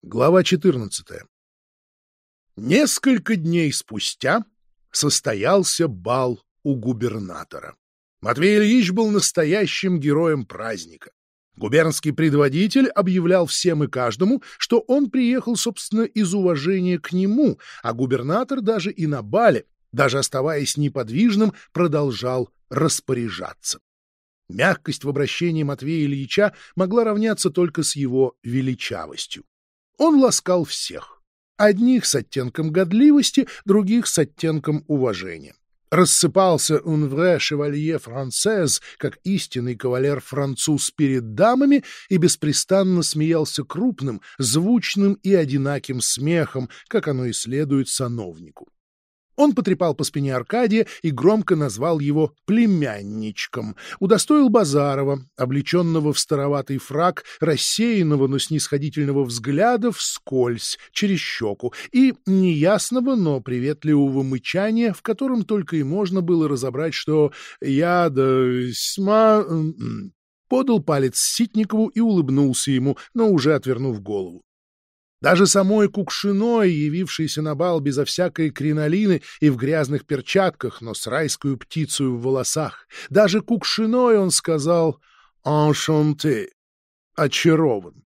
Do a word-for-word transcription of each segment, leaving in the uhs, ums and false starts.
Глава четырнадцатая. Несколько дней спустя состоялся бал у губернатора. Матвей Ильич был настоящим героем праздника. Губернский предводитель объявлял всем и каждому, что он приехал, собственно, из уважения к нему, а губернатор даже и на бале, даже оставаясь неподвижным, продолжал распоряжаться. Мягкость в обращении Матвея Ильича могла равняться только с его величавостью. Он ласкал всех. Одних с оттенком годливости, других с оттенком уважения. Рассыпался un vrai chevalier français, как истинный кавалер-француз перед дамами, и беспрестанно смеялся крупным, звучным и одинаким смехом, как оно и следует сановнику. Он потрепал по спине Аркадия и громко назвал его племянничком, удостоил Базарова, облеченного в староватый фрак, рассеянного, но снисходительного взгляда вскользь, через щеку, и неясного, но приветливого мычания, в котором только и можно было разобрать, что «я да сма...» подал палец Ситникову и улыбнулся ему, но уже отвернув голову. Даже самой Кукшиной, явившейся на бал безо всякой кринолины и в грязных перчатках, но с райскую птицу в волосах, даже Кукшиной он сказал «enchanté» — очарован.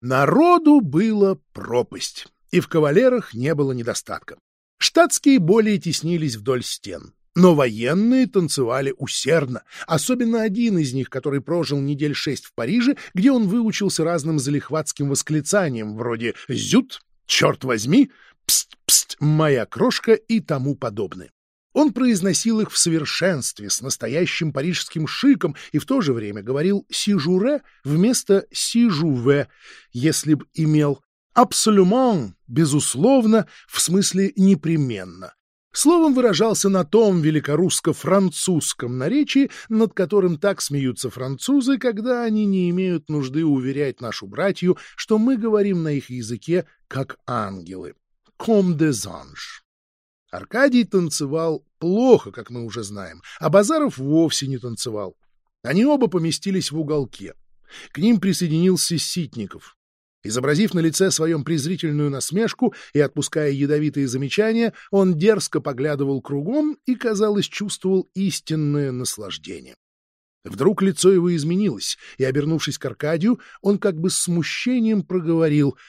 Народу было пропасть, и в кавалерах не было недостатка. Штатские более теснились вдоль стен. Но военные танцевали усердно, особенно один из них, который прожил недель шесть в Париже, где он выучился разным залихватским восклицаниям вроде «зют», «черт возьми», «пст-пст», «моя крошка» и тому подобное. Он произносил их в совершенстве, с настоящим парижским шиком, и в то же время говорил «сижуре» вместо «сижуве», если б имел «абсолюмон», безусловно, в смысле «непременно». Словом, выражался на том великорусско-французском наречии, над которым так смеются французы, когда они не имеют нужды уверять нашу братью, что мы говорим на их языке как ангелы. Comme des anges. Аркадий танцевал плохо, как мы уже знаем, а Базаров вовсе не танцевал. Они оба поместились в уголке. К ним присоединился Ситников. Изобразив на лице своем презрительную насмешку и отпуская ядовитые замечания, он дерзко поглядывал кругом и, казалось, чувствовал истинное наслаждение. Вдруг лицо его изменилось, и, обернувшись к Аркадию, он как бы с смущением проговорил: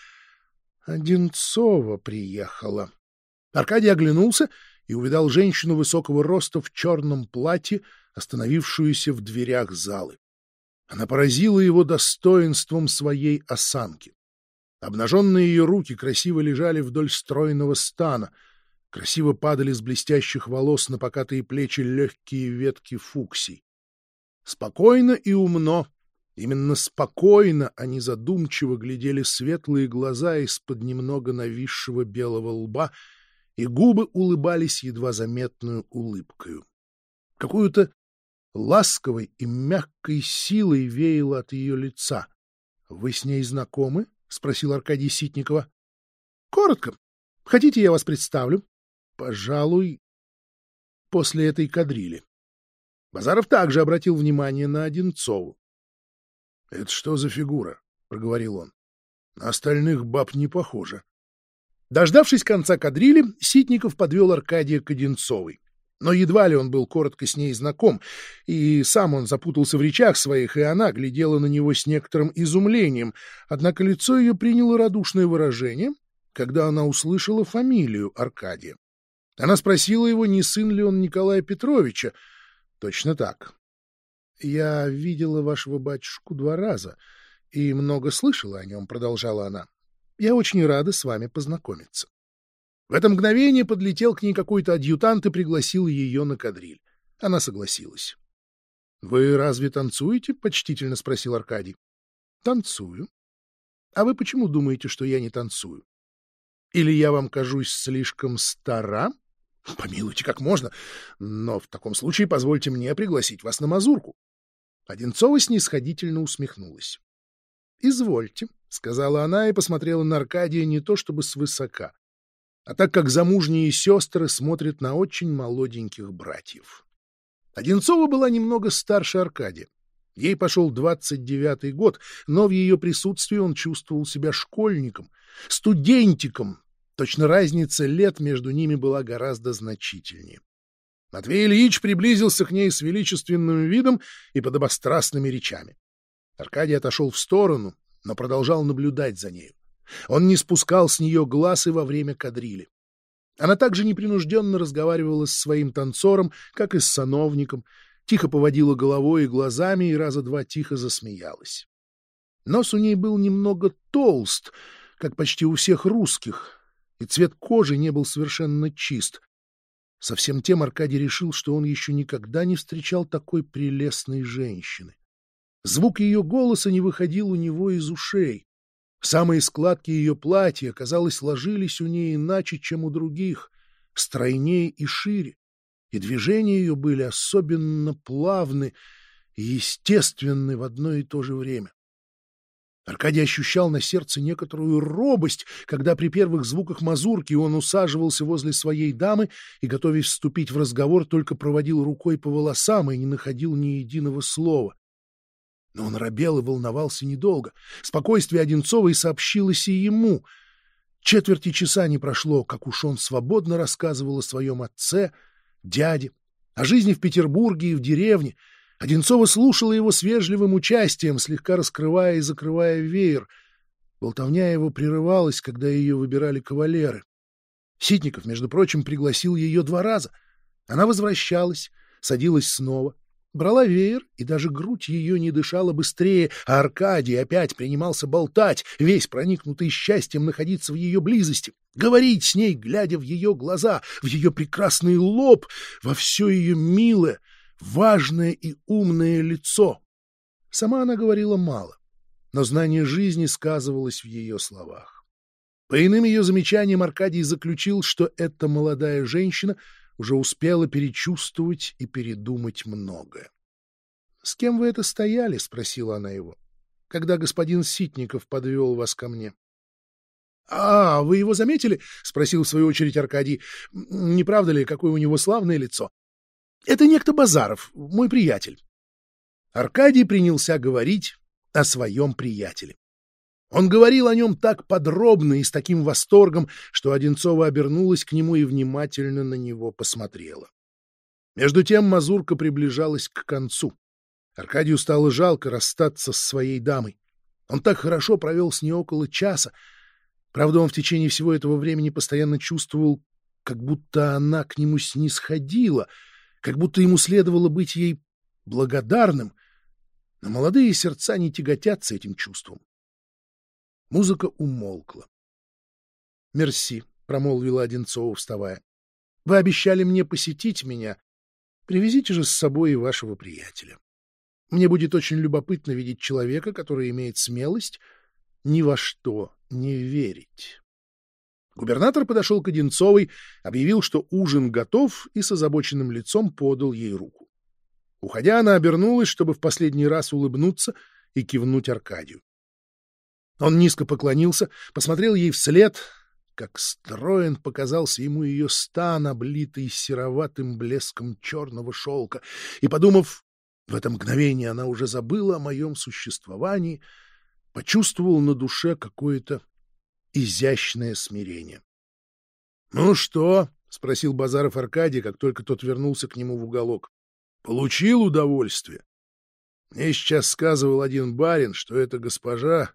«Одинцова приехала». Аркадий оглянулся и увидал женщину высокого роста в черном платье, остановившуюся в дверях залы. Она поразила его достоинством своей осанки. Обнаженные ее руки красиво лежали вдоль стройного стана, красиво падали с блестящих волос на покатые плечи легкие ветки фуксий. Спокойно и умно, именно спокойно они задумчиво глядели светлые глаза из-под немного нависшего белого лба, и губы улыбались едва заметную улыбкою. Какую-то ласковой и мягкой силой веяло от ее лица. — Вы с ней знакомы? — спросил Аркадий Ситникова. — Коротко. Хотите, я вас представлю? — Пожалуй, после этой кадрили. Базаров также обратил внимание на Одинцову. — Это что за фигура? — проговорил он. — На остальных баб не похоже. Дождавшись конца кадрили, Ситников подвел Аркадия к Одинцовой. Но едва ли он был коротко с ней знаком, и сам он запутался в речах своих, и она глядела на него с некоторым изумлением, однако лицо ее приняло радушное выражение, когда она услышала фамилию Аркадия. Она спросила его, не сын ли он Николая Петровича. Точно так. — Я видела вашего батюшку два раза и много слышала о нем, — продолжала она. — Я очень рада с вами познакомиться. В это мгновение подлетел к ней какой-то адъютант и пригласил ее на кадриль. Она согласилась. — Вы разве танцуете? — почтительно спросил Аркадий. — Танцую. — А вы почему думаете, что я не танцую? Или я вам кажусь слишком стара? — Помилуйте, как можно. Но в таком случае позвольте мне пригласить вас на мазурку. Одинцова снисходительно усмехнулась. — Извольте, — сказала она и посмотрела на Аркадия не то чтобы свысока, а так как замужние сестры смотрят на очень молоденьких братьев. Одинцова была немного старше Аркадия. Ей пошел двадцать девятый год, но в ее присутствии он чувствовал себя школьником, студентиком. Точно разница лет между ними была гораздо значительнее. Матвей Ильич приблизился к ней с величественным видом и подобострастными речами. Аркадий отошел в сторону, но продолжал наблюдать за нею. Он не спускал с нее глаз и во время кадрили. Она также непринужденно разговаривала с своим танцором, как и с сановником, тихо поводила головой и глазами и раза два тихо засмеялась. Нос у ней был немного толст, как почти у всех русских, и цвет кожи не был совершенно чист. Со всем тем Аркадий решил, что он еще никогда не встречал такой прелестной женщины. Звук ее голоса не выходил у него из ушей. Самые складки ее платья, казалось, ложились у ней иначе, чем у других, стройнее и шире, и движения ее были особенно плавны и естественны в одно и то же время. Аркадий ощущал на сердце некоторую робость, когда при первых звуках мазурки он усаживался возле своей дамы и, готовясь вступить в разговор, только проводил рукой по волосам и не находил ни единого слова. Но он робел и волновался недолго. Спокойствие Одинцовой сообщилось и ему. Четверти часа не прошло, как уж он свободно рассказывал о своем отце, дяде, о жизни в Петербурге и в деревне. Одинцова слушала его с вежливым участием, слегка раскрывая и закрывая веер. Болтовня его прерывалась, когда ее выбирали кавалеры. Ситников, между прочим, пригласил ее два раза. Она возвращалась, садилась снова, брала веер, и даже грудь ее не дышала быстрее, а Аркадий опять принимался болтать, весь проникнутый счастьем находиться в ее близости, говорить с ней, глядя в ее глаза, в ее прекрасный лоб, во все ее милое, важное и умное лицо. Сама она говорила мало, но знание жизни сказывалось в ее словах. По иным ее замечаниям Аркадий заключил, что эта молодая женщина уже успела перечувствовать и передумать многое. — С кем вы это стояли? — спросила она его, — когда господин Ситников подвел вас ко мне. — А, вы его заметили? — спросил в свою очередь Аркадий. — Не правда ли, какое у него славное лицо? — Это некто Базаров, мой приятель. Аркадий принялся говорить о своем приятеле. Он говорил о нем так подробно и с таким восторгом, что Одинцова обернулась к нему и внимательно на него посмотрела. Между тем мазурка приближалась к концу. Аркадию стало жалко расстаться с своей дамой. Он так хорошо провел с ней около часа. Правда, он в течение всего этого времени постоянно чувствовал, как будто она к нему снисходила, как будто ему следовало быть ей благодарным. Но молодые сердца не тяготятся этим чувством. Музыка умолкла. — Мерси, — промолвила Одинцова, вставая. — Вы обещали мне посетить меня. Привезите же с собой и вашего приятеля. Мне будет очень любопытно видеть человека, который имеет смелость ни во что не верить. Губернатор подошел к Одинцовой, объявил, что ужин готов, и с озабоченным лицом подал ей руку. Уходя, она обернулась, чтобы в последний раз улыбнуться и кивнуть Аркадию. Он низко поклонился, посмотрел ей вслед, как строен показался ему ее стан, облитый сероватым блеском черного шелка, и, подумав, в это мгновение она уже забыла о моем существовании, почувствовал на душе какое-то изящное смирение. — Ну что? — спросил Базаров Аркадий, как только тот вернулся к нему в уголок. — Получил удовольствие? Мне сейчас сказывал один барин, что эта госпожа...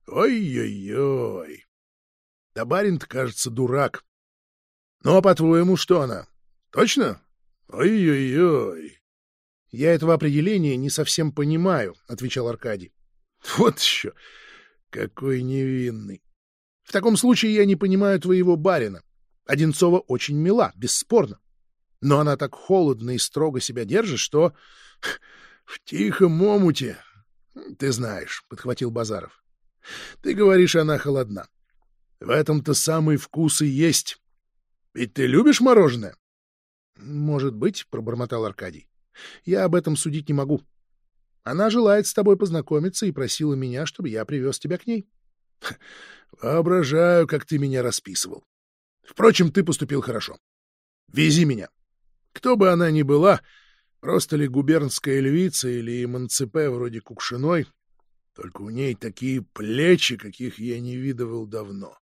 Ой-ой-ой! Да барин-то, кажется, дурак. Ну, а по-твоему, что она? Точно? Ой-ой-ой! Я этого определения не совсем понимаю, — отвечал Аркадий. Вот еще! Какой невинный! В таком случае я не понимаю твоего барина. Одинцова очень мила, бесспорно. Но она так холодно и строго себя держит, что... В тихом омуте... Ты знаешь, — подхватил Базаров. Ты говоришь, она холодна. В этом-то самый вкус и есть. Ведь ты любишь мороженое? — Может быть, — пробормотал Аркадий. — Я об этом судить не могу. Она желает с тобой познакомиться и просила меня, чтобы я привез тебя к ней. — Воображаю, как ты меня расписывал. Впрочем, ты поступил хорошо. Вези меня. Кто бы она ни была, просто ли губернская львица или эмансипе вроде Кукшиной, только у ней такие плечи, каких я не видывал давно.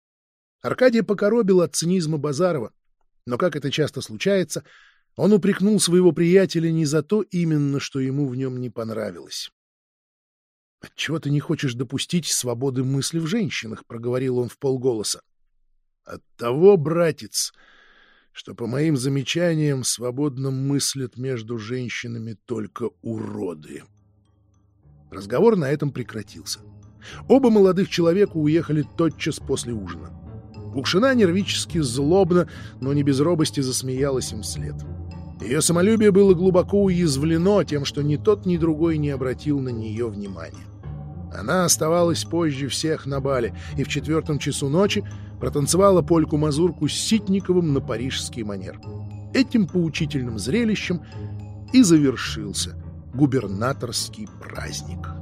Аркадия покоробил от цинизма Базарова, но, как это часто случается, он упрекнул своего приятеля не за то именно, что ему в нем не понравилось. «Отчего ты не хочешь допустить свободы мысли в женщинах?» — проговорил он вполголоса. «Оттого, братец, что, по моим замечаниям, свободно мыслят между женщинами только уроды». Разговор на этом прекратился. Оба молодых человека уехали тотчас после ужина. Кукшина нервически злобно, но не без робости засмеялась им вслед. Ее самолюбие было глубоко уязвлено тем, что ни тот, ни другой не обратил на нее внимания. Она оставалась позже всех на бале и в четвертом часу ночи протанцевала польку-мазурку с Ситниковым на парижский манер. Этим поучительным зрелищем и завершился губернаторский праздник.